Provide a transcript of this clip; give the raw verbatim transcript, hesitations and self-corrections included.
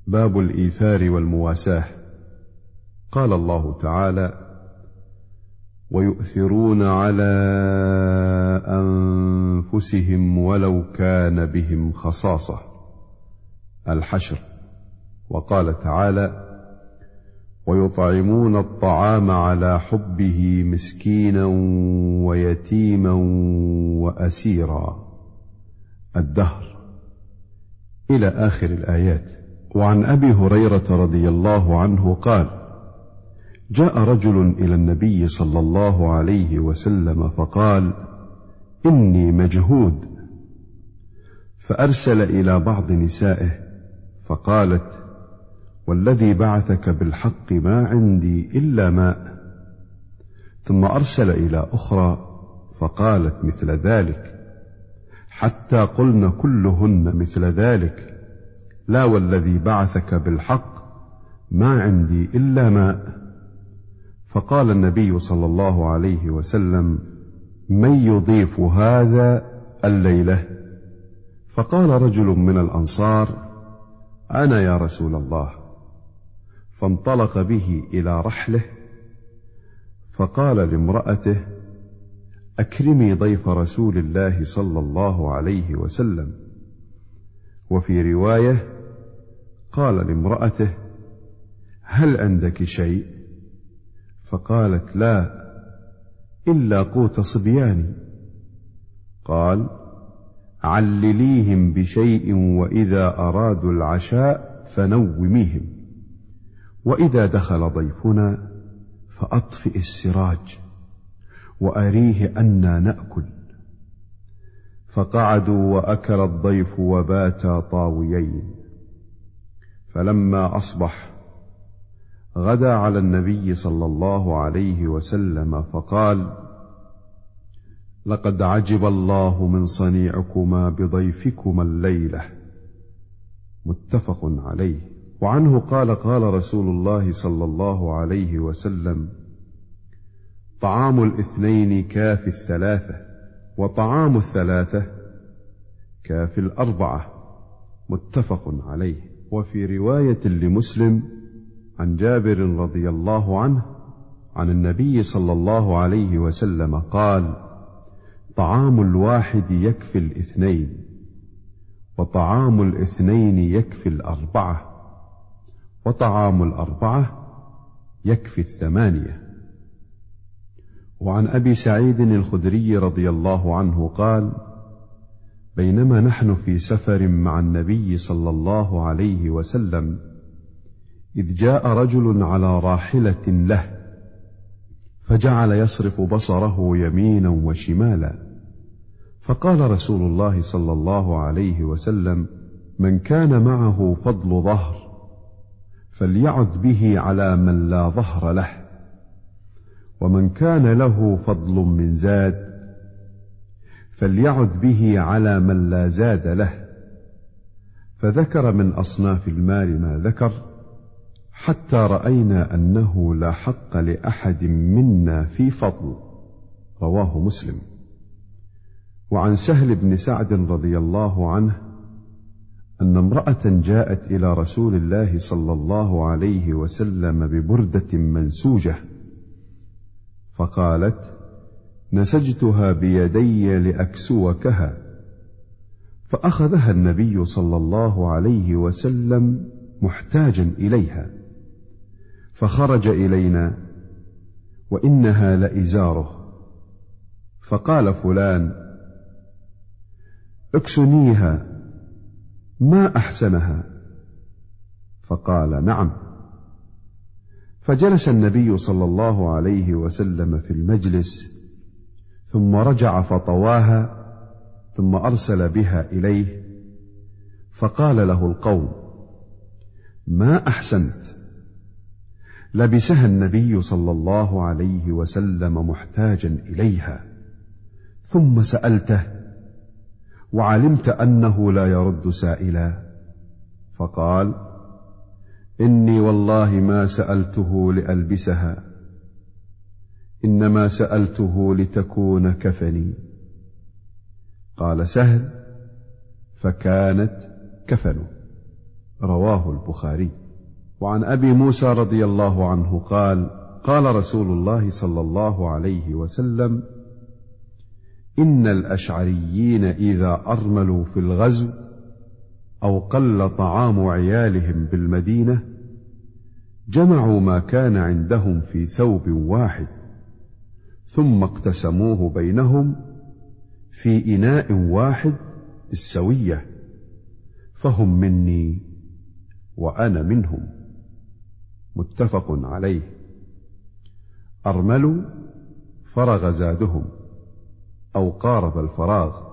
باب الإيثار والمواساة. قال الله تعالى: ويؤثرون على أنفسهم ولو كان بهم خصاصة، الحشر. وقال تعالى: ويطعمون الطعام على حبه مسكينا ويتيما وأسيرا، الدهر، إلى آخر الآيات. وعن أبي هريرة رضي الله عنه قال: جاء رجل إلى النبي صلى الله عليه وسلم فقال: إني مجهود، فأرسل إلى بعض نسائه فقالت: والذي بعثك بالحق ما عندي إلا ماء. ثم أرسل إلى أخرى فقالت مثل ذلك، حتى قلن كلهن مثل ذلك: لا والذي بعثك بالحق ما عندي إلا ماء. فقال النبي صلى الله عليه وسلم: من يضيف هذا الليلة؟ فقال رجل من الأنصار: أنا يا رسول الله. فانطلق به إلى رحله فقال لامرأته: أكرمي ضيف رسول الله صلى الله عليه وسلم. وفي رواية قال لامرأته: هل عندك شيء؟ فقالت: لا إلا قوت صبياني. قال: علليهم بشيء، وإذا أرادوا العشاء فنوميهم، وإذا دخل ضيفنا فأطفئ السراج وأريه أنا نأكل. فقعدوا وأكل الضيف وباتا طاويين. فلما أصبح غدا على النبي صلى الله عليه وسلم فقال: لقد عجب الله من صنيعكما بضيفكما الليلة، متفق عليه. وعنه قال: قال رسول الله صلى الله عليه وسلم: طعام الاثنين كافي الثلاثة، وطعام الثلاثة كافي الأربعة، متفق عليه. وفي رواية لمسلم عن جابر رضي الله عنه عن النبي صلى الله عليه وسلم قال: طعام الواحد يكفي الاثنين، وطعام الاثنين يكفي الأربعة، وطعام الأربعة يكفي الثمانية. وعن أبي سعيد الخدري رضي الله عنه قال: بينما نحن في سفر مع النبي صلى الله عليه وسلم إذ جاء رجل على راحلة له، فجعل يصرف بصره يمينا وشمالا، فقال رسول الله صلى الله عليه وسلم: من كان معه فضل ظهر فليعد به على من لا ظهر له، ومن كان له فضل من زاد فليعد به على من لا زاد له. فذكر من أصناف المال ما ذكر، حتى رأينا أنه لا حق لأحد منا في فضل، رواه مسلم. وعن سهل بن سعد رضي الله عنه أن امرأة جاءت إلى رسول الله صلى الله عليه وسلم ببردة منسوجة، فقالت: نسجتها بيدي لأكسوكها. فأخذها النبي صلى الله عليه وسلم محتاجا إليها، فخرج إلينا وإنها لإزاره، فقال فلان: اكسنيها، ما أحسنها. فقال: نعم. فجلس النبي صلى الله عليه وسلم في المجلس، ثم رجع فطواها، ثم أرسل بها إليه، فقال له القوم: ما أحسنت. لبسها النبي صلى الله عليه وسلم محتاجا إليها، ثم سألته وعلمت أنه لا يرد سائلا، فقال: إني والله ما سألته لألبسها، إنما سألته لتكون كفني. قال سهل: فكانت كفنه، رواه البخاري. وعن أبي موسى رضي الله عنه قال: قال رسول الله صلى الله عليه وسلم: إن الأشعريين إذا أرملوا في الغزو أو قل طعام عيالهم بالمدينة جمعوا ما كان عندهم في ثوب واحد ثم اقتسموه بينهم في إناء واحد بالسوية، فهم مني وأنا منهم. متفق عليه. أرملوا فرغ زادهم أو قارب الفراغ،